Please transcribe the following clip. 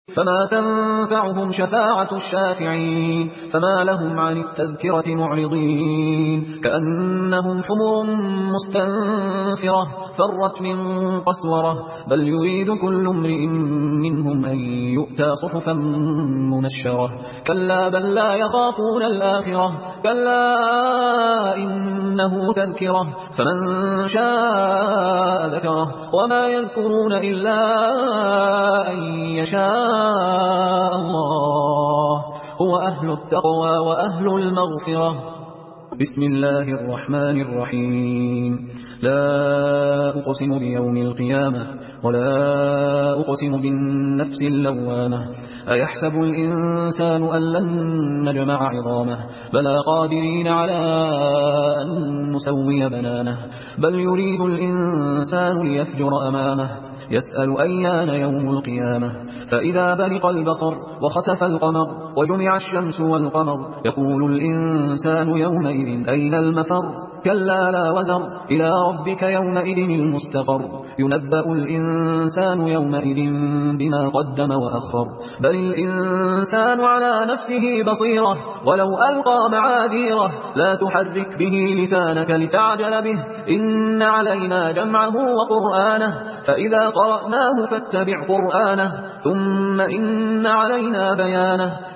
فما تنفعهم شفاعة الشافعين فما لهم عن التذكرة معرضين كأنهم حمر مستنفرة فرت من قسورة بل يريد كل امرئ منهم أن يؤتى صحفا منشرة كلا بل لا يخافون الآخرة كلا إنه تذكرة فمن شاء ذكره وما يذكرون إلا أن يشاء الله هو أهل التقوى وأهل المغفرة. بسم الله الرحمن الرحيم لا أقسم بيوم القيامة ولا أقسم بالنفس اللوامة أيحسب الإنسان أن لن نجمع عظامه بلى قادرين على أن نسوي بنانه بل يريد الإنسان ليفجر أمامه يسأل أيان يوم القيامة فإذا برق البصر وخسف القمر وجمع الشمس والقمر يقول الإنسان يومئذ أين المفر كلا لا وزر إلى ربك يومئذ المستقر ينبأ الإنسان يومئذ بما قدم وأخر بل الإنسان على نفسه بصيرة ولو ألقى معاذيره لا تحرك به لسانك لتعجل به إن علينا جمعه وقرآنه فإذا قرأناه فاتبع قرآنه ثم إن علينا بيانه